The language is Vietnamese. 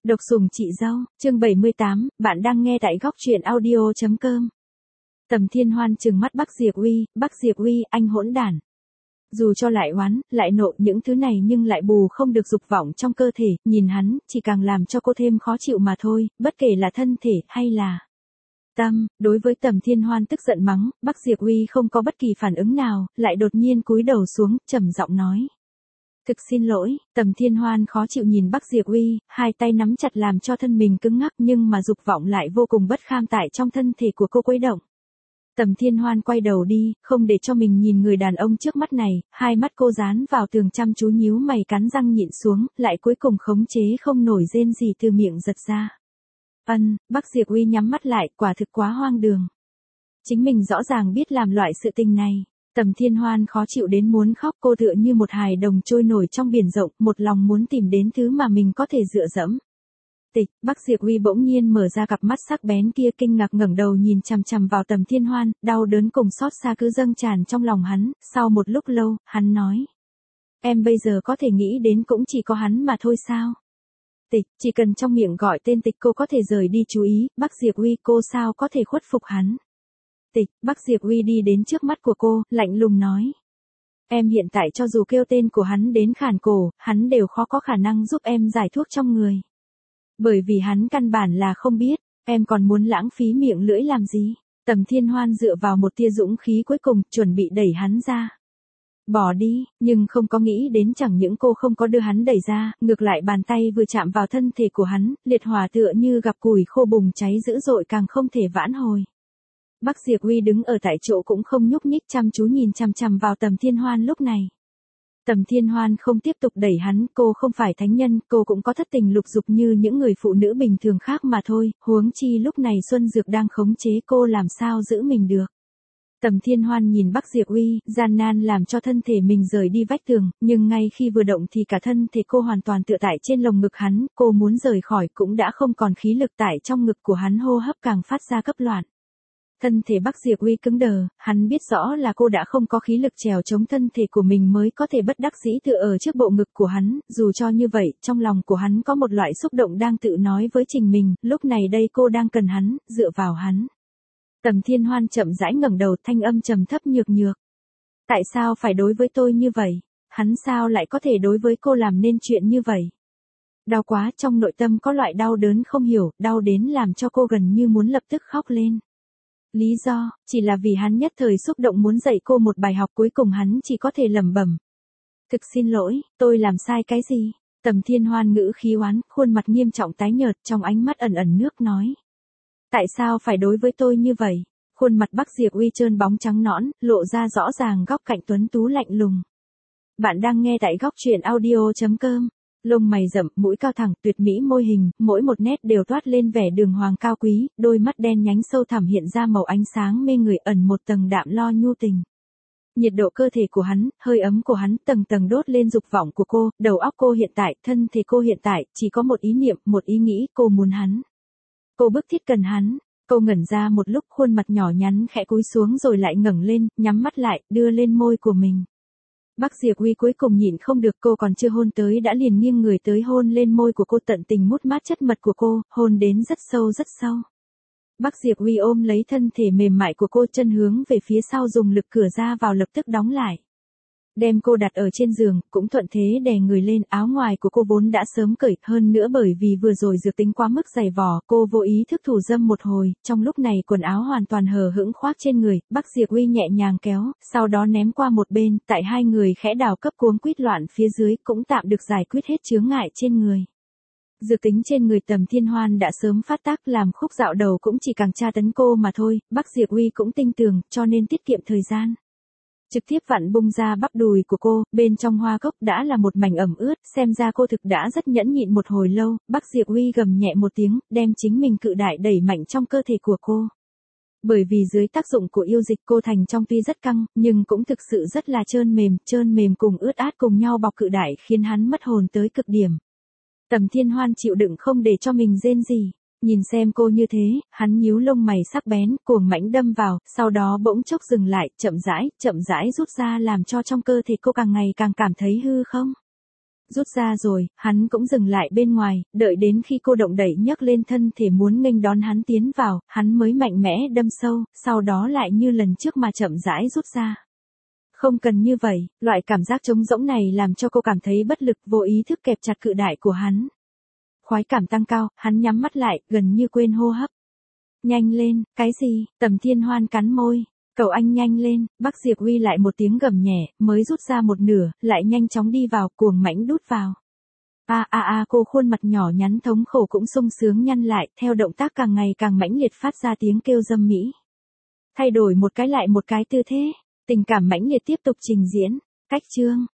Độc sủng chị dâu, chương 78, bạn đang nghe tại góc truyện audio.com. Tầm Thiên Hoan trừng mắt Bắc Diệp Uy, anh hỗn đản. Dù cho lại oán, lại nộ những thứ này nhưng lại bù không được dục vọng trong cơ thể, nhìn hắn, chỉ càng làm cho cô thêm khó chịu mà thôi, bất kể là thân thể hay là tâm. Đối với Tầm Thiên Hoan tức giận mắng, Bắc Diệp Uy không có bất kỳ phản ứng nào, lại đột nhiên cúi đầu xuống, trầm giọng nói. Thực xin lỗi, Tầm Thiên Hoan khó chịu nhìn Bắc Diệp Uy, hai tay nắm chặt làm cho thân mình cứng ngắc nhưng mà dục vọng lại vô cùng bất kham tại trong thân thể của cô quấy động. Tầm Thiên Hoan quay đầu đi, không để cho mình nhìn người đàn ông trước mắt này, hai mắt cô dán vào tường chăm chú nhíu mày cắn răng nhịn xuống, lại cuối cùng khống chế không nổi rên gì từ miệng giật ra. Bắc Diệp Uy nhắm mắt lại, quả thực quá hoang đường. Chính mình rõ ràng biết làm loại sự tình này. Tầm Thiên Hoan khó chịu đến muốn khóc, cô tựa như một hài đồng trôi nổi trong biển rộng, một lòng muốn tìm đến thứ mà mình có thể dựa dẫm. Bắc Diệp Uy bỗng nhiên mở ra cặp mắt sắc bén kia, kinh ngạc ngẩng đầu nhìn chằm chằm vào Tầm Thiên Hoan, đau đớn cùng xót xa cứ dâng tràn trong lòng hắn, sau một lúc lâu, hắn nói. Em bây giờ có thể nghĩ đến cũng chỉ có hắn mà thôi sao? Chỉ cần trong miệng gọi tên Tịch cô có thể rời đi chú ý, Bắc Diệp Uy cô sao có thể khuất phục hắn? Bắc Diệp Uy đi đến trước mắt của cô, lạnh lùng nói. Em hiện tại cho dù kêu tên của hắn đến khản cổ, hắn đều khó có khả năng giúp em giải thuốc trong người. Bởi vì hắn căn bản là không biết, em còn muốn lãng phí miệng lưỡi làm gì? Tầm Thiên Hoan dựa vào một tia dũng khí cuối cùng, chuẩn bị đẩy hắn ra. Bỏ đi, nhưng không có nghĩ đến chẳng những cô không có đưa hắn đẩy ra, ngược lại bàn tay vừa chạm vào thân thể của hắn, liệt hỏa tựa như gặp củi khô bùng cháy dữ dội càng không thể vãn hồi. Bắc Diệp Uy đứng ở tại chỗ cũng không nhúc nhích, chăm chú nhìn chằm chằm vào Tầm Thiên Hoan lúc này. Tầm Thiên Hoan không tiếp tục đẩy hắn, cô không phải thánh nhân, cô cũng có thất tình lục dục như những người phụ nữ bình thường khác mà thôi, huống chi lúc này Xuân Dược đang khống chế cô làm sao giữ mình được. Tầm Thiên Hoan nhìn Bắc Diệp Uy, gian nan làm cho thân thể mình rời đi vách tường, nhưng ngay khi vừa động thì cả thân thể cô hoàn toàn tựa tại trên lồng ngực hắn, cô muốn rời khỏi cũng đã không còn khí lực, tại trong ngực của hắn hô hấp càng phát ra cấp loạn. Thân thể Bắc Diệp Uy cứng đờ, hắn biết rõ là cô đã không có khí lực trèo chống thân thể của mình mới có thể bất đắc dĩ tựa ở trước bộ ngực của hắn, dù cho như vậy, trong lòng của hắn có một loại xúc động đang tự nói với chính mình, lúc này đây cô đang cần hắn, dựa vào hắn. Tầm Thiên Hoan chậm rãi ngẩng đầu, thanh âm trầm thấp nhược nhược. Tại sao phải đối với tôi như vậy? Hắn sao lại có thể đối với cô làm nên chuyện như vậy? Đau quá, trong nội tâm có loại đau đớn không hiểu, đau đến làm cho cô gần như muốn lập tức khóc lên. Lý do, chỉ là vì hắn nhất thời xúc động muốn dạy cô một bài học, cuối cùng hắn chỉ có thể lẩm bẩm. Thực xin lỗi, tôi làm sai cái gì? Tầm Thiên Hoan ngữ khí oán, khuôn mặt nghiêm trọng tái nhợt, trong ánh mắt ẩn ẩn nước nói. Tại sao phải đối với tôi như vậy? Khuôn mặt Bắc Diệp Uy trơn bóng trắng nõn, lộ ra rõ ràng góc cạnh tuấn tú lạnh lùng. Bạn đang nghe tại góc truyện audio.com. Lông mày rậm, mũi cao thẳng, tuyệt mỹ môi hình, mỗi một nét đều toát lên vẻ đường hoàng cao quý, đôi mắt đen nhánh sâu thẳm hiện ra màu ánh sáng mê người, ẩn một tầng đạm lo nhu tình. Nhiệt độ cơ thể của hắn, hơi ấm của hắn tầng tầng đốt lên dục vọng của cô, đầu óc cô hiện tại, thân thể cô hiện tại, chỉ có một ý niệm, một ý nghĩ, cô muốn hắn. Cô bức thiết cần hắn. Cô ngẩn ra một lúc, khuôn mặt nhỏ nhắn khẽ cúi xuống rồi lại ngẩng lên, nhắm mắt lại, đưa lên môi của mình. Bắc Diệp Uy cuối cùng nhịn không được, cô còn chưa hôn tới đã liền nghiêng người tới hôn lên môi của cô, tận tình mút mát chất mật của cô, hôn đến rất sâu rất sâu. Bắc Diệp Uy ôm lấy thân thể mềm mại của cô, chân hướng về phía sau, dùng lực cửa ra vào lập tức đóng lại. Đem cô đặt ở trên giường, cũng thuận thế đè người lên, áo ngoài của cô vốn đã sớm cởi, hơn nữa bởi vì vừa rồi dược tính quá mức dày vò, cô vô ý thức thủ dâm một hồi, trong lúc này quần áo hoàn toàn hờ hững khoác trên người, Bắc Diệp Uy nhẹ nhàng kéo, sau đó ném qua một bên, tại hai người khẽ đảo cấp cuống quýt loạn phía dưới, cũng tạm được giải quyết hết chướng ngại trên người. Dược tính trên người Tầm Thiên Hoan đã sớm phát tác, làm khúc dạo đầu cũng chỉ càng tra tấn cô mà thôi, Bắc Diệp Uy cũng tinh tường, cho nên tiết kiệm thời gian. Trực tiếp vặn bung ra bắp đùi của cô, bên trong hoa cốc đã là một mảnh ẩm ướt, xem ra cô thực đã rất nhẫn nhịn một hồi lâu. Bắc Diệp Uy gầm nhẹ một tiếng, đem chính mình cự đại đẩy mạnh trong cơ thể của cô. Bởi vì dưới tác dụng của yêu dịch, cô thành trong tuy rất căng, nhưng cũng thực sự rất là trơn mềm cùng ướt át cùng nhau bọc cự đại, khiến hắn mất hồn tới cực điểm. Tầm Thiên Hoan chịu đựng không để cho mình rên gì. Nhìn xem cô như thế, hắn nhíu lông mày sắc bén, cuồng mãnh đâm vào, sau đó bỗng chốc dừng lại, chậm rãi rút ra, làm cho trong cơ thể cô càng ngày càng cảm thấy hư không. Rút ra rồi, hắn cũng dừng lại bên ngoài, đợi đến khi cô động đẩy nhấc lên thân thể muốn nghênh đón hắn tiến vào, hắn mới mạnh mẽ đâm sâu, sau đó lại như lần trước mà chậm rãi rút ra. Không cần như vậy, loại cảm giác trống rỗng này làm cho cô cảm thấy bất lực, vô ý thức kẹp chặt cự đại của hắn. Khoái cảm tăng cao, hắn nhắm mắt lại, gần như quên hô hấp. Nhanh lên, cái gì? Tầm Thiên Hoan cắn môi. Cậu anh nhanh lên, Bắc Diệp Uy lại một tiếng gầm nhẹ, mới rút ra một nửa, lại nhanh chóng đi vào, cuồng mãnh đút vào. Cô khuôn mặt nhỏ nhắn thống khổ cũng sung sướng nhăn lại, theo động tác càng ngày càng mãnh liệt phát ra tiếng kêu dâm mỹ. Thay đổi một cái lại một cái tư thế, tình cảm mãnh liệt tiếp tục trình diễn. Cách chương